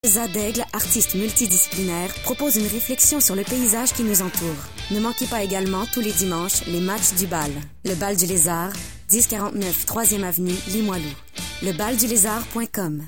Zadaigle, artiste multidisciplinaire, propose une réflexion sur le paysage qui nous entoure. Ne manquez pas également tous les dimanches les matchs du bal. Le bal du lézard, 1049 3e avenue, Limoilou. Lebaldulézard.com.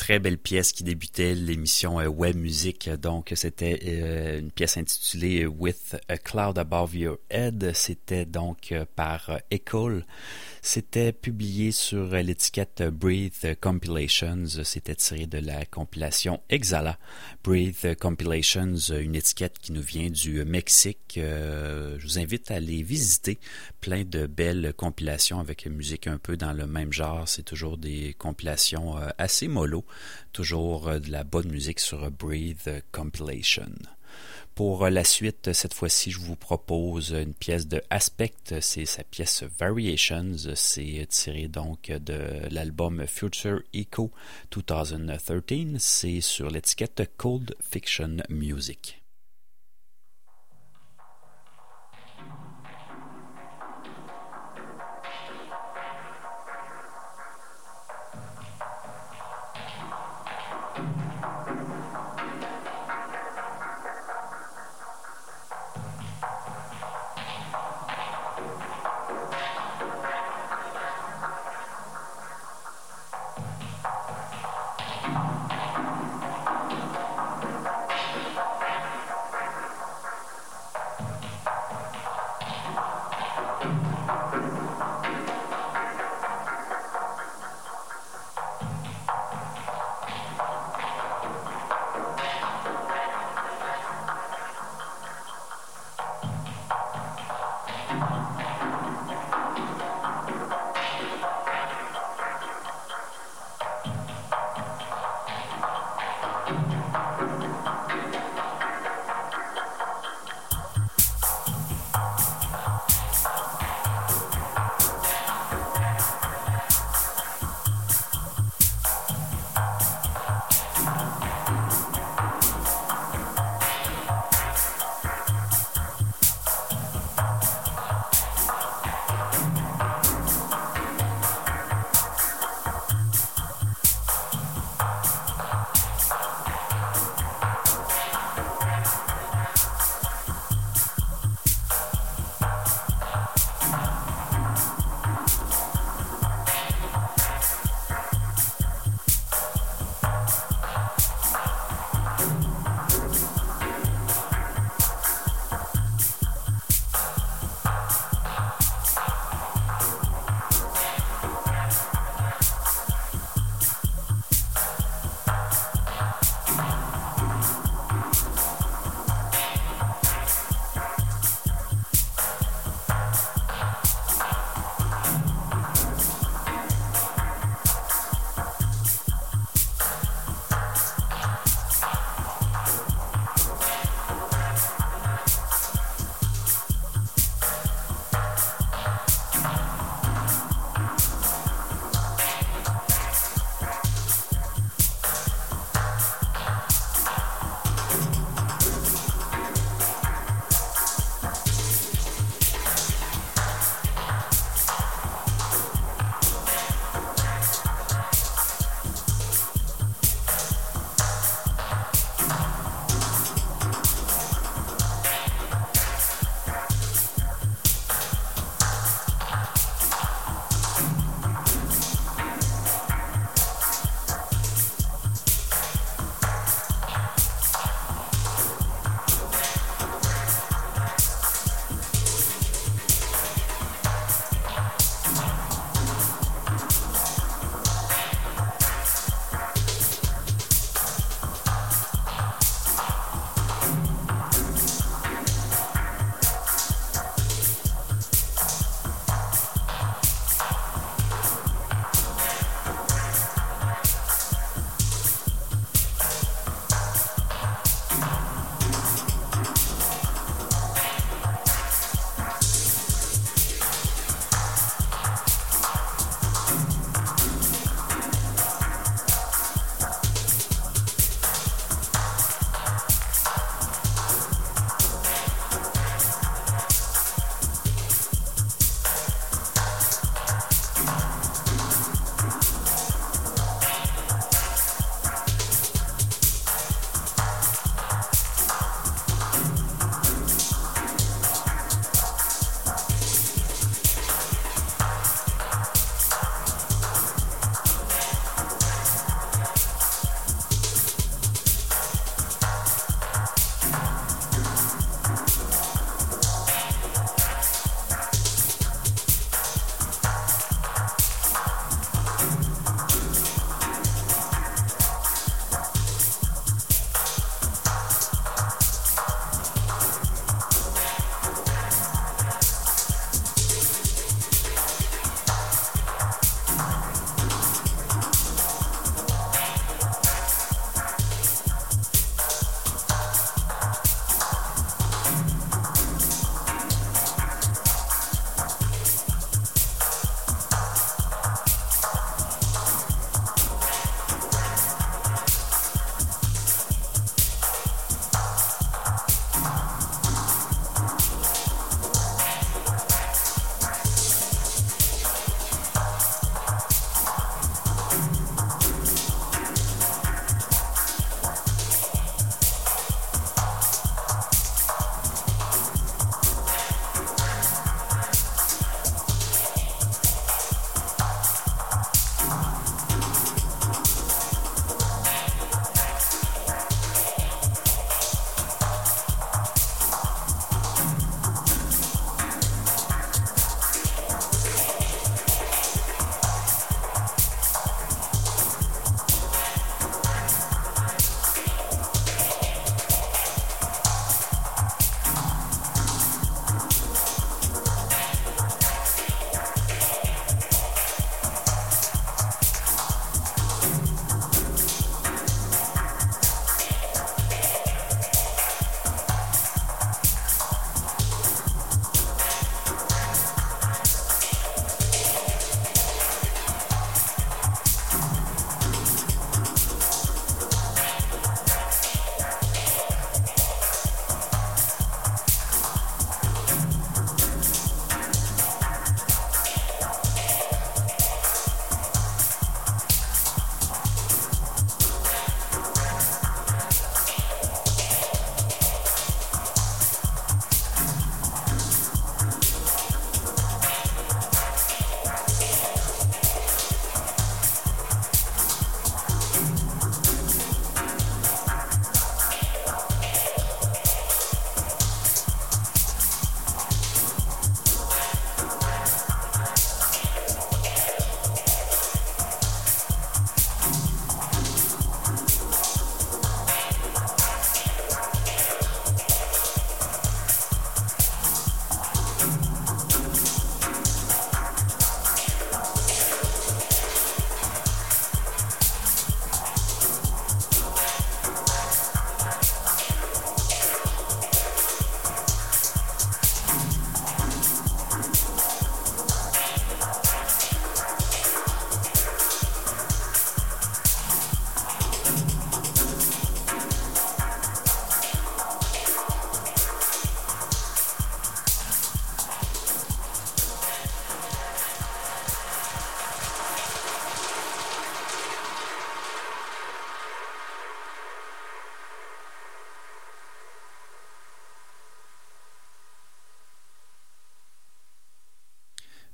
très belle pièce qui débutait l'émission Web Music. Donc, c'était une pièce intitulée With a Cloud Above Your Head. C'était donc par Ecole. C'était publié sur l'étiquette Breathe Compilations. C'était tiré de la compilation Exhala. Breathe Compilations, une étiquette qui nous vient du Mexique. Je vous invite à aller visiter. Plein de belles compilations avec musique un peu dans le même genre. C'est toujours des compilations assez mollo. Toujours de la bonne musique sur Breathe Compilation. Pour la suite, cette fois-ci, je vous propose une pièce de Aspect, c'est sa pièce Variations, c'est tiré donc de l'album Future Echo 2013, c'est sur l'étiquette Cold Fiction Music.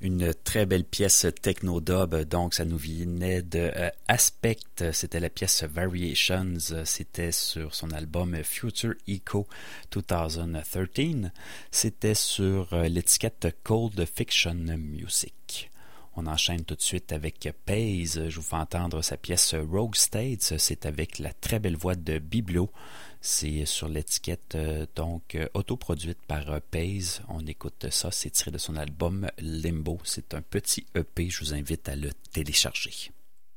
Une très belle pièce techno-dub, donc ça nous venait de Aspect, c'était la pièce Variations, c'était sur son album Future Eco 2013, c'était sur l'étiquette Cold Fiction Music. On enchaîne tout de suite avec Paze, je vous fais entendre sa pièce Rogue States, c'est avec la très belle voix de Biblo. C'est sur l'étiquette autoproduite par Paze. On écoute ça, c'est tiré de son album Limbo. C'est un petit EP, je vous invite à le télécharger.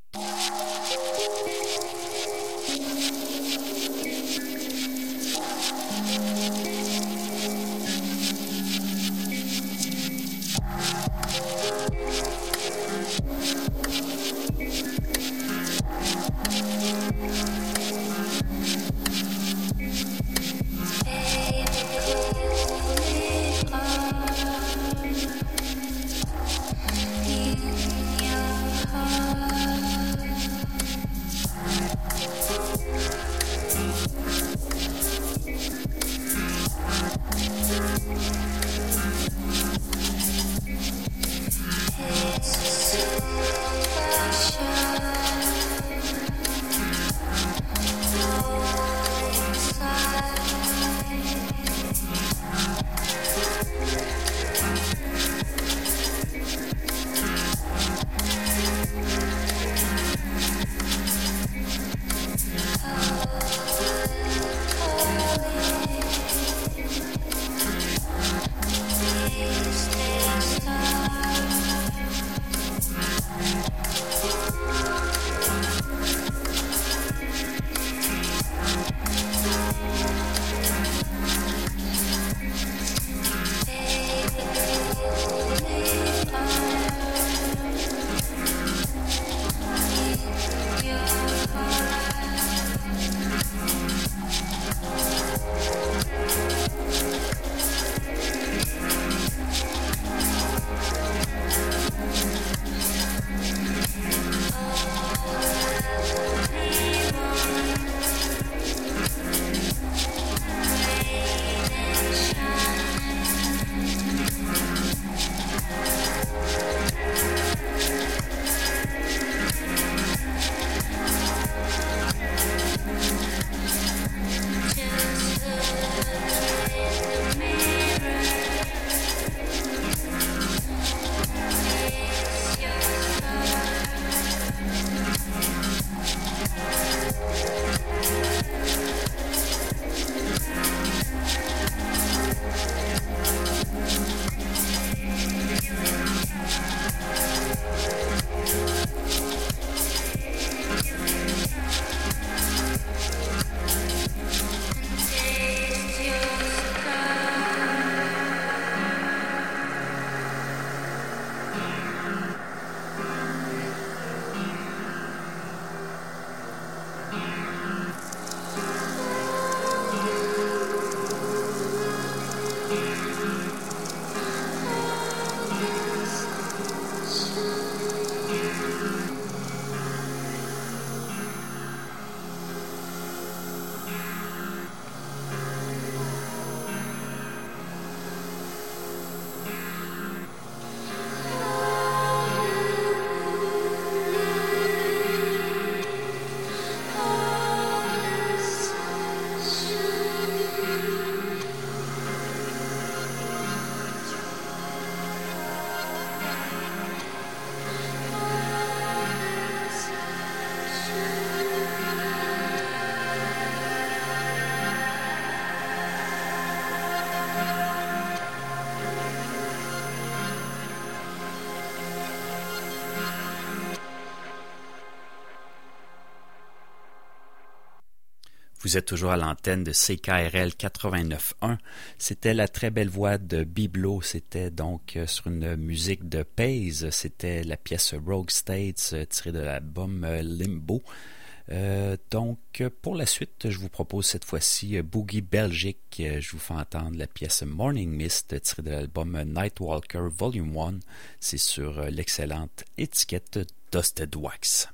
Vous êtes toujours à l'antenne de CKRL 89.1. C'était la très belle voix de Biblo. C'était donc sur une musique de Paze. C'était la pièce Rogue States tirée de l'album Limbo. Donc, pour la suite, je vous propose cette fois-ci Boogie Belgique. Je vous fais entendre la pièce Morning Mist tirée de l'album Nightwalker Volume 1. C'est sur l'excellente étiquette Dusted Wax.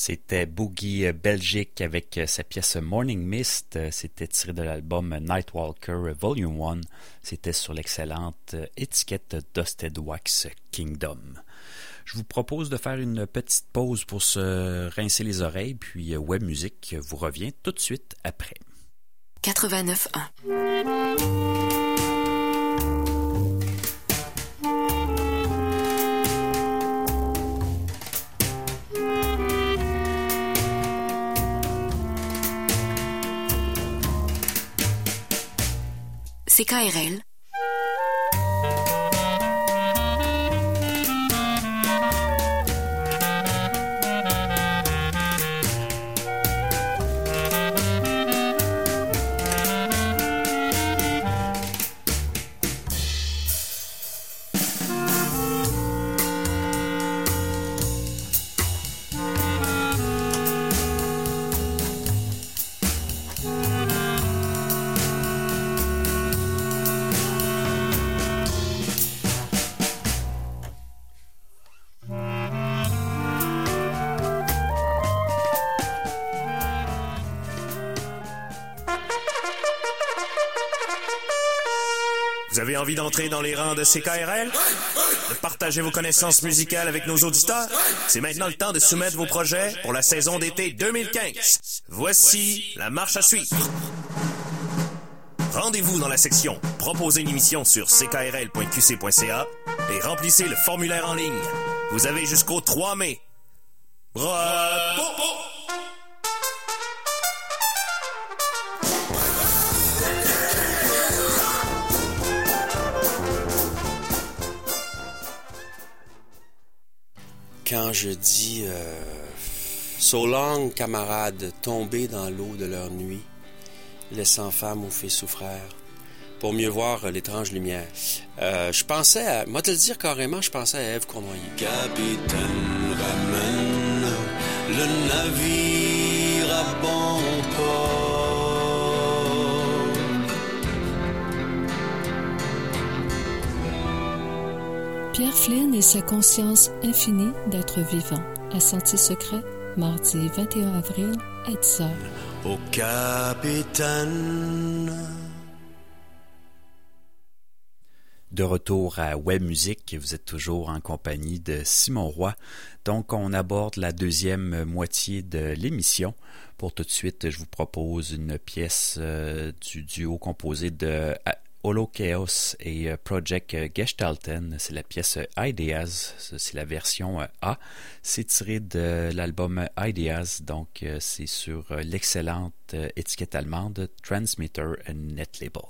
C'était Boogie Belgique avec sa pièce Morning Mist. C'était tiré de l'album Nightwalker Volume 1. C'était sur l'excellente étiquette Dusted Wax Kingdom. Je vous propose de faire une petite pause pour se rincer les oreilles, puis Web Musique vous revient tout de suite après. 89.1 CKRL. Vous avez envie d'entrer dans les rangs de CKRL? De partager vos connaissances musicales avec nos auditeurs? C'est maintenant le temps de soumettre vos projets pour la saison d'été 2015. Voici la marche à suivre. Rendez-vous dans la section « Proposer une émission » sur ckrl.qc.ca et remplissez le formulaire en ligne. Vous avez jusqu'au 3 mai. Bravo! Quand je dis So long, camarades, tombés dans l'eau de leur nuit, laissant femme ou fils souffrir, pour mieux voir l'étrange lumière. Je pensais à... Moi, te le dire carrément, je pensais à Ève Cournoyer. Capitaine, ramène le navire à bon port. Pierre Flynn et sa conscience infinie d'être vivant. À Sentier secret, mardi 21 avril à 10h. Au capitaine. De retour à Web Musique, vous êtes toujours en compagnie de Simon Roy. Donc, on aborde la deuxième moitié de l'émission. Pour tout de suite, je vous propose une pièce du duo composé de Holochaos et Project Gestalten. C'est la pièce Ideas, c'est la version A. C'est tiré de l'album Ideas, donc c'est sur l'excellente étiquette allemande Transmitter Netlabel.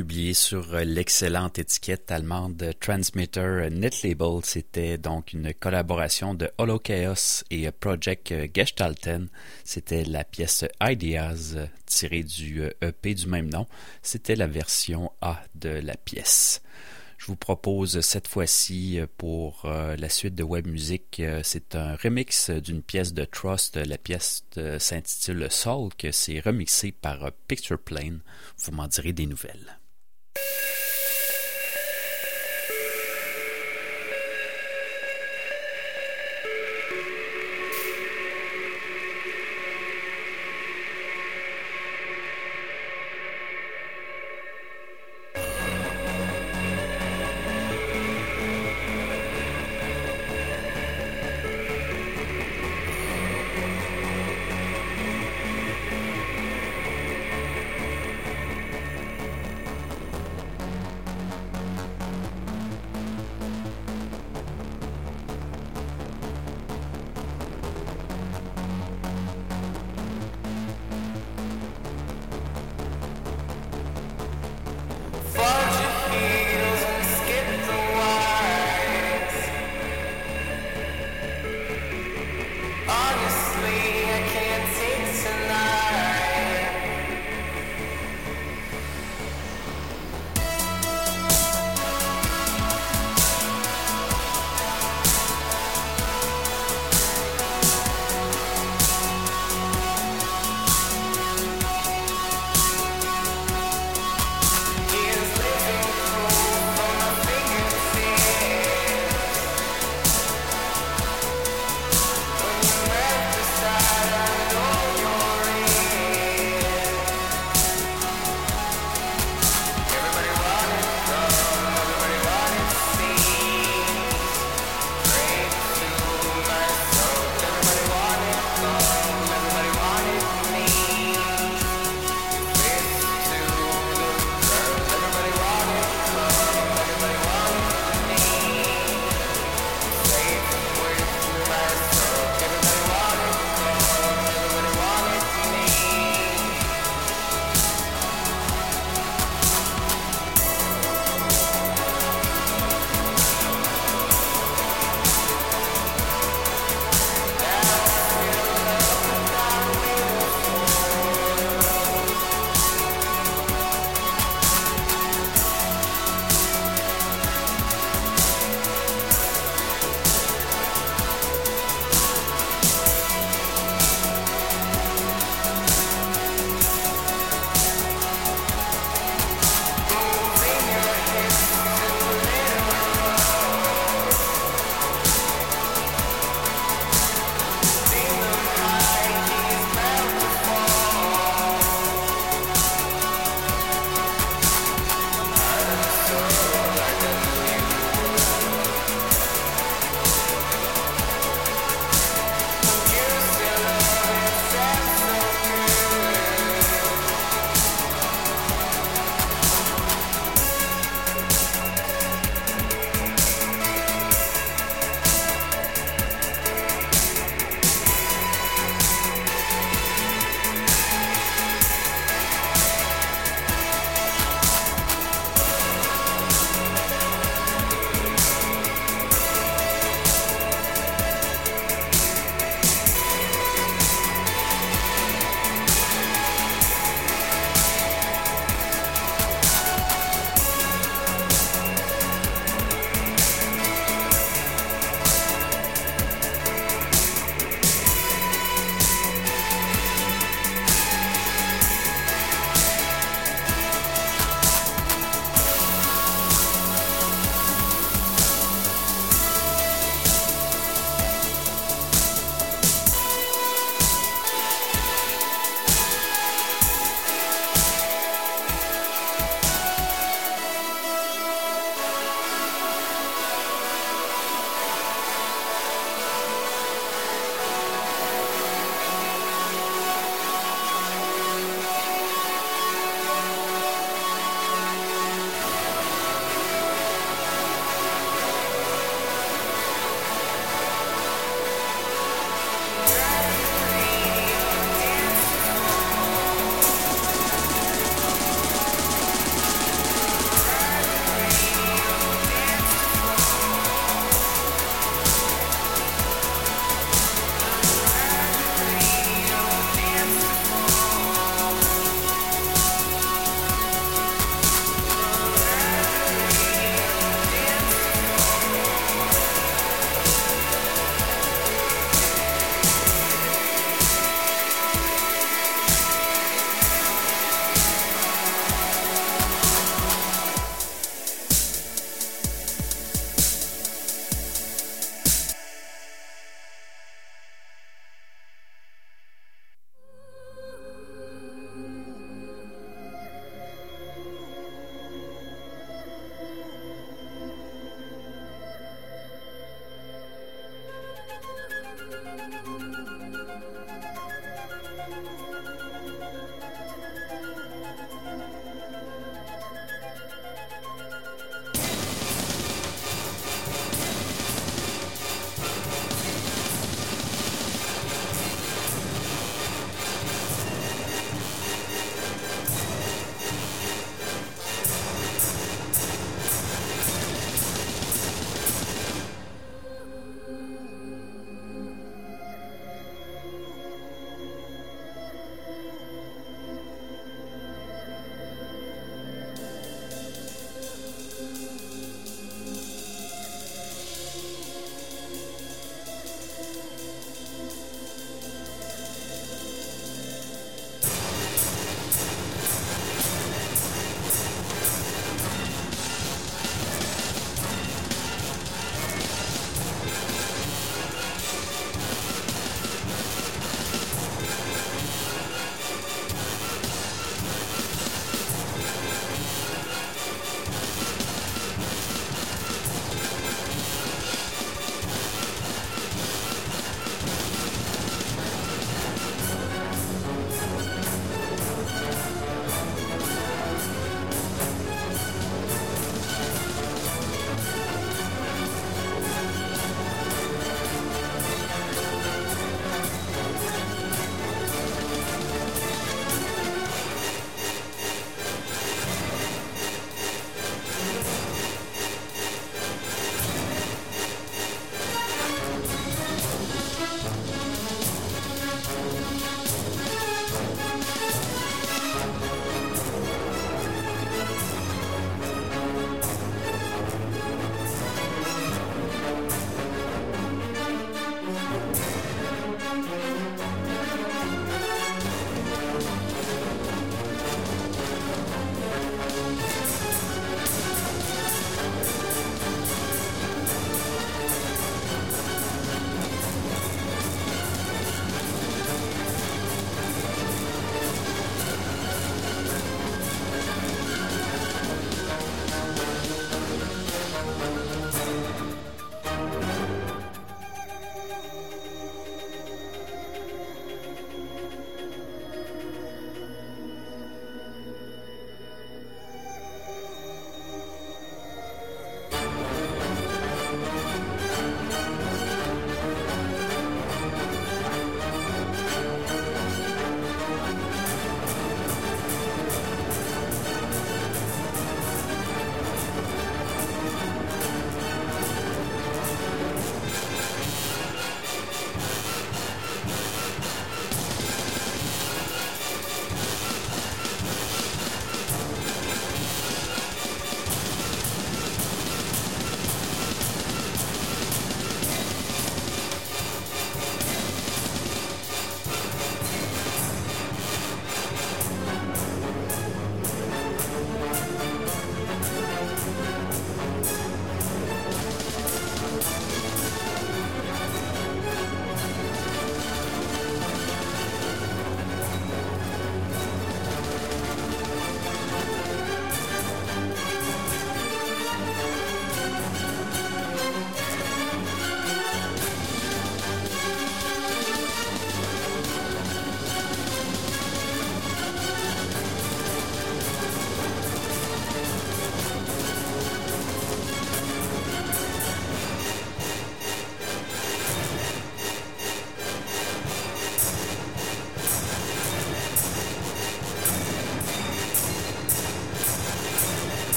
publié sur l'excellente étiquette allemande Transmitter Netlabel. C'était donc une collaboration de Holochaos et Project Gestalten. C'était la pièce Ideas tirée du EP du même nom. C'était la version A de la pièce. Je vous propose cette fois-ci pour la suite de Web Music, c'est un remix d'une pièce de Trust. La pièce s'intitule Soul, que c'est remixé par Picture Plane. Vous m'en direz des nouvelles.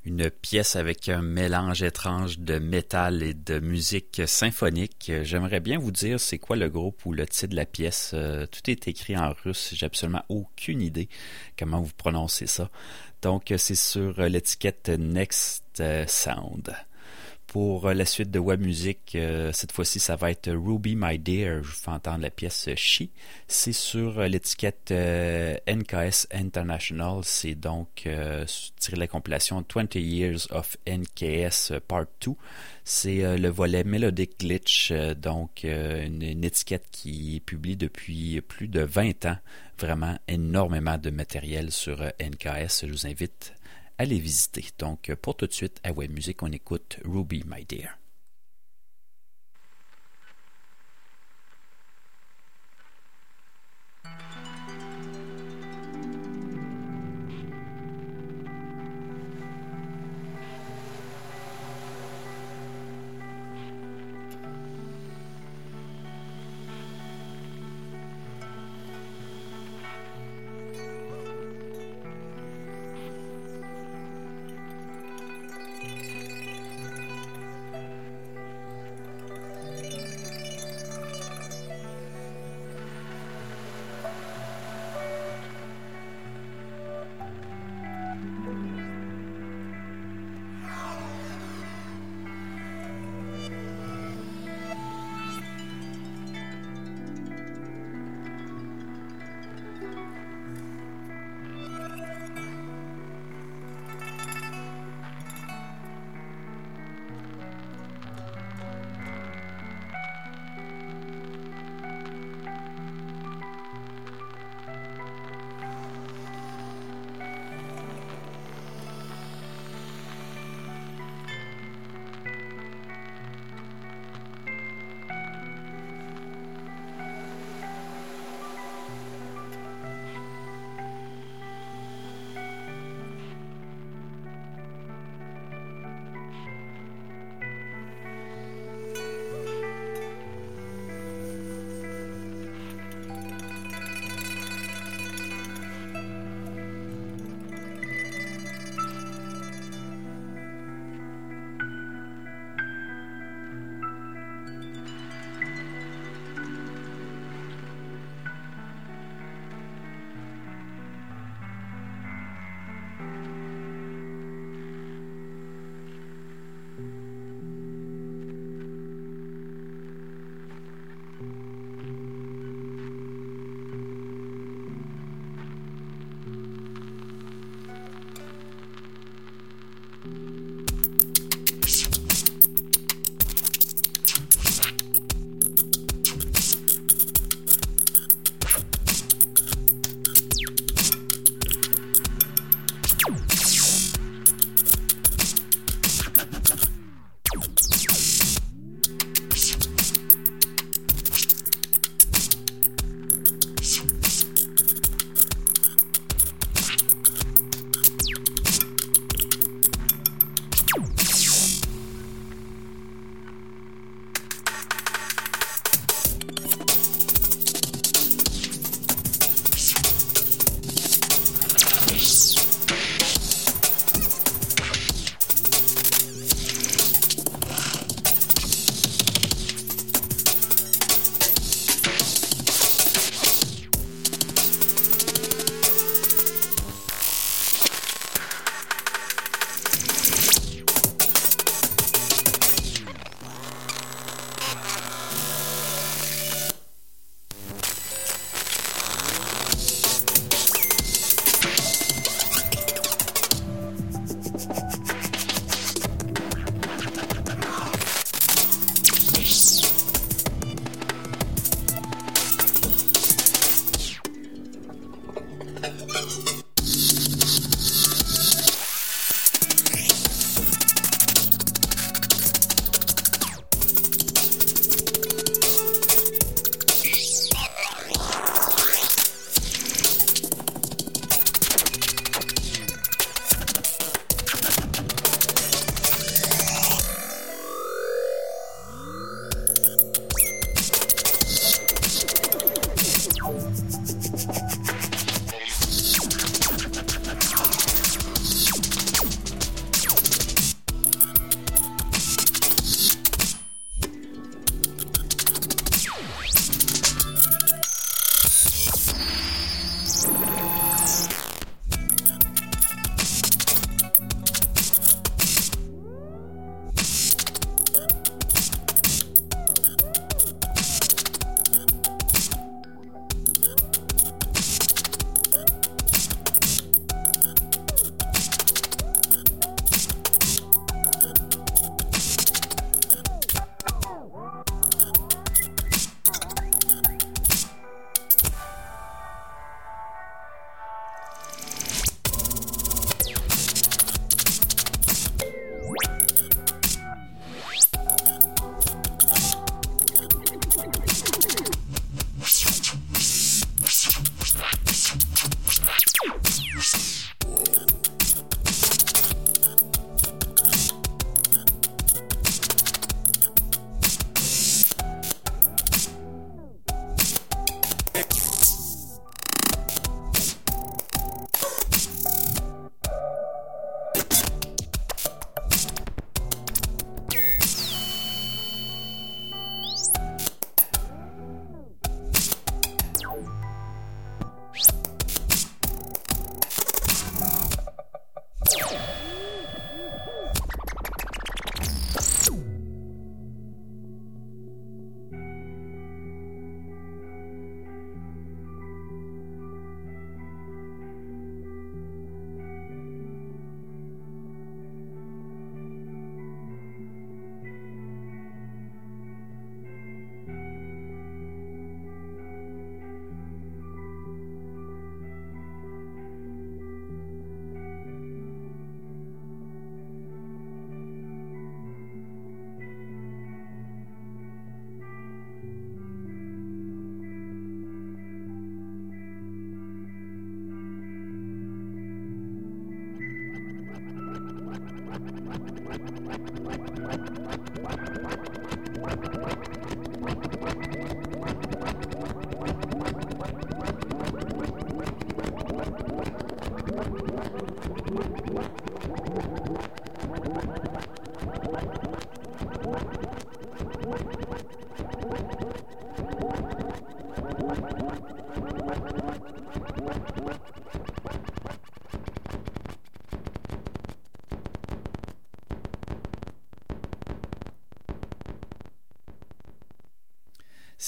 Une pièce avec un mélange étrange de métal et de musique symphonique. J'aimerais bien vous dire c'est quoi le groupe ou le titre de la pièce. Tout est écrit en russe. J'ai absolument aucune idée comment vous prononcez ça. Donc, c'est sur l'étiquette Next Sound. Pour la suite de Web Music, cette fois-ci, ça va être Ruby My Dear. Je vous fais entendre la pièce She. C'est sur l'étiquette NKS International. C'est donc tiré de la compilation 20 Years of NKS Part 2. C'est le volet Melodic Glitch, donc une étiquette qui publie depuis plus de 20 ans. Vraiment énormément de matériel sur NKS. Je vous invite à les visiter. Donc, pour tout de suite, à Web Music, on écoute Ruby My Dear.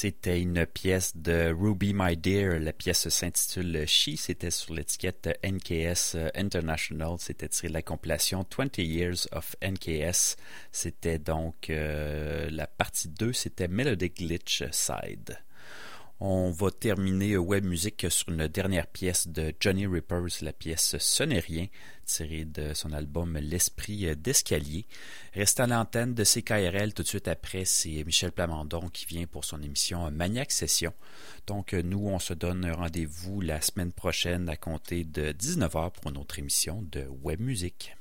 C'était une pièce de Ruby My Dear. La pièce s'intitule She. C'était sur l'étiquette NKS International. C'était tiré de la compilation 20 Years of NKS. C'était donc la partie 2. C'était Melodic Glitch Side. On va terminer Web Music sur une dernière pièce de Johnny Rippers, la pièce Ce n'est rien, tirée de son album L'Esprit d'Escalier. Restez à l'antenne de CKRL tout de suite après, c'est Michel Plamondon qui vient pour son émission Maniac Session. Donc nous, on se donne rendez-vous la semaine prochaine à compter de 19h pour une autre émission de Web Music.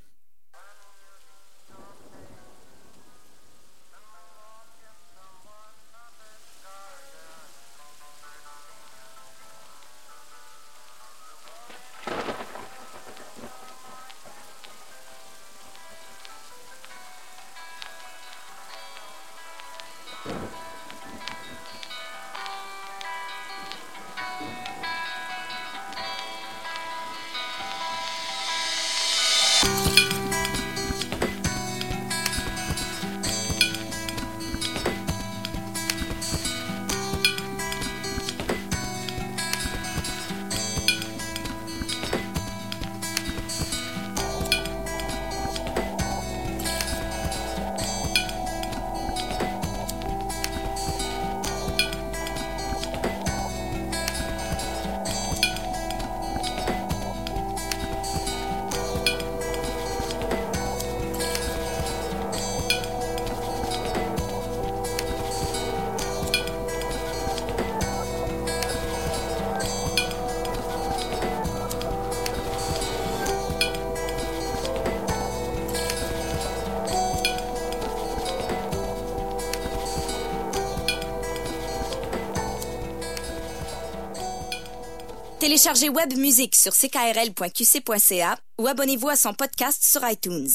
Téléchargez Web Music sur ckrl.qc.ca ou abonnez-vous à son podcast sur iTunes.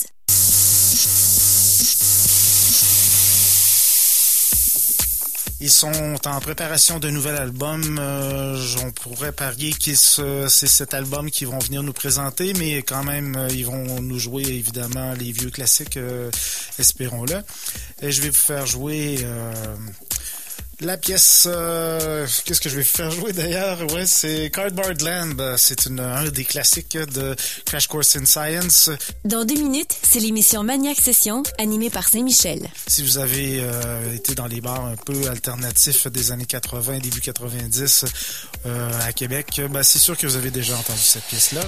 Ils sont en préparation d'un nouvel album. On pourrait parier que c'est cet album qu'ils vont venir nous présenter, mais quand même, ils vont nous jouer évidemment les vieux classiques, espérons-le. Et je vais vous faire jouer... la pièce, qu'est-ce que je vais faire jouer d'ailleurs? Ouais, c'est Cardboard Land. C'est un des classiques de Crash Course in Science. Dans 2 minutes, c'est l'émission Maniac Session, animée par Saint-Michel. Si vous avez été dans les bars un peu alternatifs des années 80, début 90 à Québec, c'est sûr que vous avez déjà entendu cette pièce-là.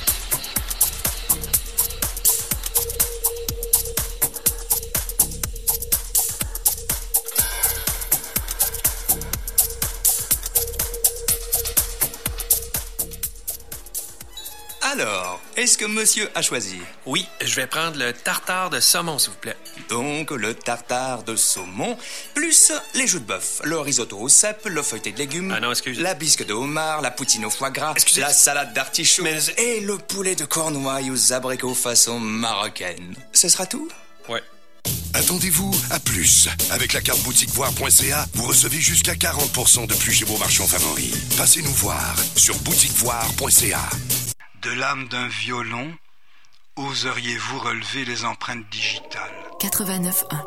Alors, est-ce que monsieur a choisi? Oui, je vais prendre le tartare de saumon, s'il vous plaît. Donc, le tartare de saumon, plus les joues de bœuf, le risotto au cèpe, le feuilleté de légumes... Ah non, excusez. La bisque de homard, la poutine au foie gras, Excusez. la salade d'artichaut et le poulet de Cornouailles aux abricots façon marocaine. Ce sera tout? Ouais. Attendez-vous à plus. Avec la carte boutiquevoire.ca, vous recevez jusqu'à 40% de plus chez vos marchands favoris. Passez nous voir sur boutiquevoire.ca. De l'âme d'un violon, oseriez-vous relever les empreintes digitales? 89.1.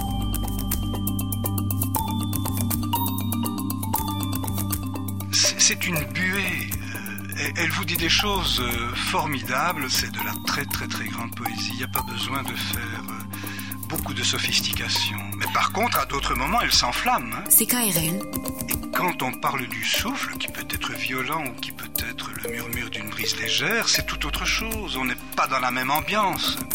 C'est une buée. Elle vous dit des choses formidables. C'est de la très très très grande poésie. Il n'y a pas besoin de faire beaucoup de sophistication. Mais par contre, à d'autres moments, elle s'enflamme. C'est KRL. Et quand on parle du souffle, qui peut être violent ou qui peut être le murmure d'une brise légère, c'est tout autre chose. On n'est pas dans la même ambiance.